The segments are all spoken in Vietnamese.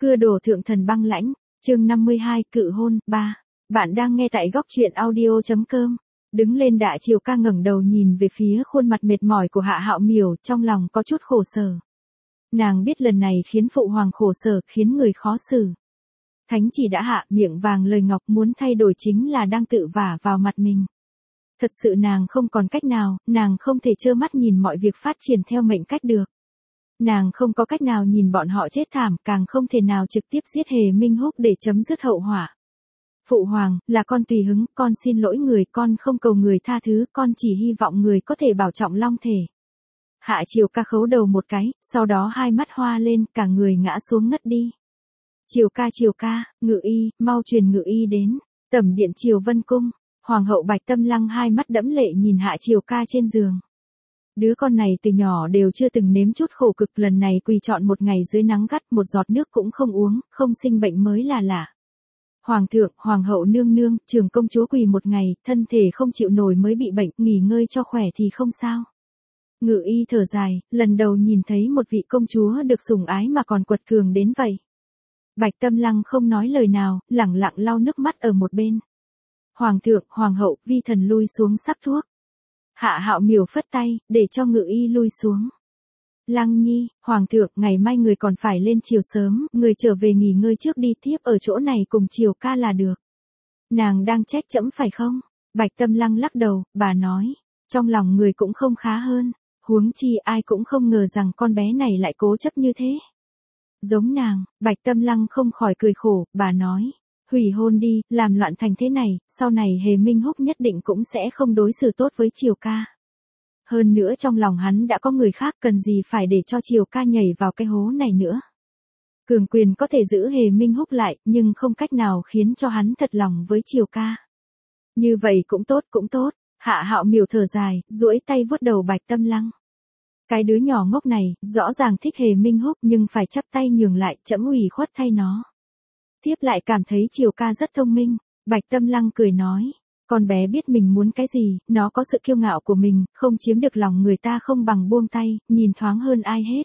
Cưa đổ thượng thần băng lãnh, chương 52, cự hôn, 3. Bạn đang nghe tại góc truyện audio.com. Đứng lên Đại Triều Ca ngẩng đầu nhìn về phía khuôn mặt mệt mỏi của Hạ Hạo Miểu, trong lòng có chút khổ sở. Nàng biết lần này khiến phụ hoàng khổ sở, khiến người khó xử. Thánh chỉ đã hạ, miệng vàng lời ngọc, muốn thay đổi chính là đang tự vả vào mặt mình. Thật sự nàng không còn cách nào, nàng không thể trơ mắt nhìn mọi việc phát triển theo mệnh cách được. Nàng không có cách nào nhìn bọn họ chết thảm, càng không thể nào trực tiếp giết Hề Minh Húc để chấm dứt hậu họa. Phụ hoàng, là con tùy hứng, con xin lỗi người, con không cầu người tha thứ, con chỉ hy vọng người có thể bảo trọng long thể. Hạ Triều Ca khấu đầu một cái, sau đó hai mắt hoa lên, cả người ngã xuống ngất đi. Triều ca, Ngự y, mau truyền Ngự y đến. Tẩm điện Triều Vân Cung, Hoàng hậu Bạch Tâm Lăng hai mắt đẫm lệ nhìn Hạ Triều Ca trên giường. Đứa con này từ nhỏ đều chưa từng nếm chút khổ cực, lần này quỳ trọn một ngày dưới nắng gắt, một giọt nước cũng không uống, không sinh bệnh mới là lạ. Hoàng thượng, hoàng hậu nương nương, trưởng công chúa quỳ một ngày, thân thể không chịu nổi mới bị bệnh, nghỉ ngơi cho khỏe thì không sao. Ngự y thở dài, lần đầu nhìn thấy một vị công chúa được sủng ái mà còn quật cường đến vậy. Bạch Tâm Lăng không nói lời nào, lẳng lặng lau nước mắt ở một bên. Hoàng thượng, hoàng hậu, vi thần lui xuống sắc thuốc. Hạ Hạo Miểu phất tay, để cho Ngự y lui xuống. Lăng nhi, hoàng thượng, ngày mai người còn phải lên triều sớm, người trở về nghỉ ngơi trước đi, tiếp ở chỗ này cùng Triều Ca là được. Nàng đang trách trẫm phải không? Bạch Tâm Lăng lắc đầu, bà nói, trong lòng người cũng không khá hơn, huống chi ai cũng không ngờ rằng con bé này lại cố chấp như thế. Giống nàng, Bạch Tâm Lăng không khỏi cười khổ, bà nói, hủy hôn đi, làm loạn thành thế này, sau này Hề Minh Húc nhất định cũng sẽ không đối xử tốt với Triều Ca. Hơn nữa trong lòng hắn đã có người khác, cần gì phải để cho Triều Ca nhảy vào cái hố này nữa. Cường quyền có thể giữ Hề Minh Húc lại, nhưng không cách nào khiến cho hắn thật lòng với Triều Ca. Như vậy cũng tốt, Hạ Hạo Miểu thở dài, duỗi tay vuốt đầu Bạch Tâm Lăng. Cái đứa nhỏ ngốc này, rõ ràng thích Hề Minh Húc nhưng phải chắp tay nhường lại, trẫm ủy khuất thay nó. Tiếp lại cảm thấy Triều Ca rất thông minh, Bạch Tâm Lăng cười nói. Con bé biết mình muốn cái gì, nó có sự kiêu ngạo của mình, không chiếm được lòng người ta không bằng buông tay, nhìn thoáng hơn ai hết.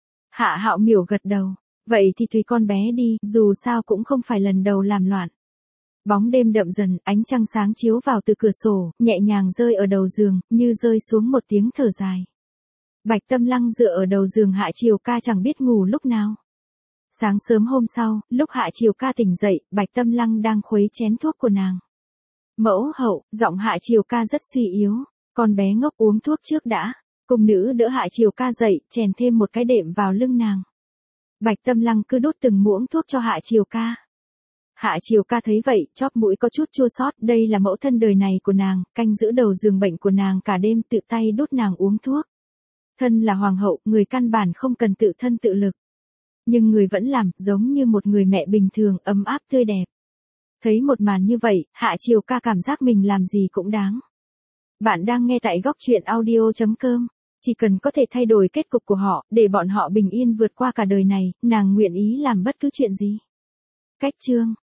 Hạ Hạo Miểu gật đầu, vậy thì tùy con bé đi, dù sao cũng không phải lần đầu làm loạn. Bóng đêm đậm dần, ánh trăng sáng chiếu vào từ cửa sổ, nhẹ nhàng rơi ở đầu giường, như rơi xuống một tiếng thở dài. Bạch Tâm Lăng dựa ở đầu giường Hạ Triều Ca chẳng biết ngủ lúc nào. Sáng sớm hôm sau, lúc Hạ Triều Ca tỉnh dậy, Bạch Tâm Lăng đang khuấy chén thuốc của nàng. Mẫu hậu, giọng Hạ Triều Ca rất suy yếu, con bé ngốc uống thuốc trước đã. Cung nữ đỡ Hạ Triều Ca dậy, chèn thêm một cái đệm vào lưng nàng. Bạch Tâm Lăng cứ đút từng muỗng thuốc cho Hạ Triều Ca. Hạ Triều Ca thấy vậy, chóp mũi có chút chua xót, đây là mẫu thân đời này của nàng, canh giữ đầu giường bệnh của nàng cả đêm, tự tay đút nàng uống thuốc. Thân là hoàng hậu, người căn bản không cần tự thân tự lực. Nhưng người vẫn làm, giống như một người mẹ bình thường, ấm áp tươi đẹp. Thấy một màn như vậy, Hạ Triều Ca cảm giác mình làm gì cũng đáng. Bạn đang nghe tại góc truyện audio.com. Chỉ cần có thể thay đổi kết cục của họ, để bọn họ bình yên vượt qua cả đời này, nàng nguyện ý làm bất cứ chuyện gì. Cách chương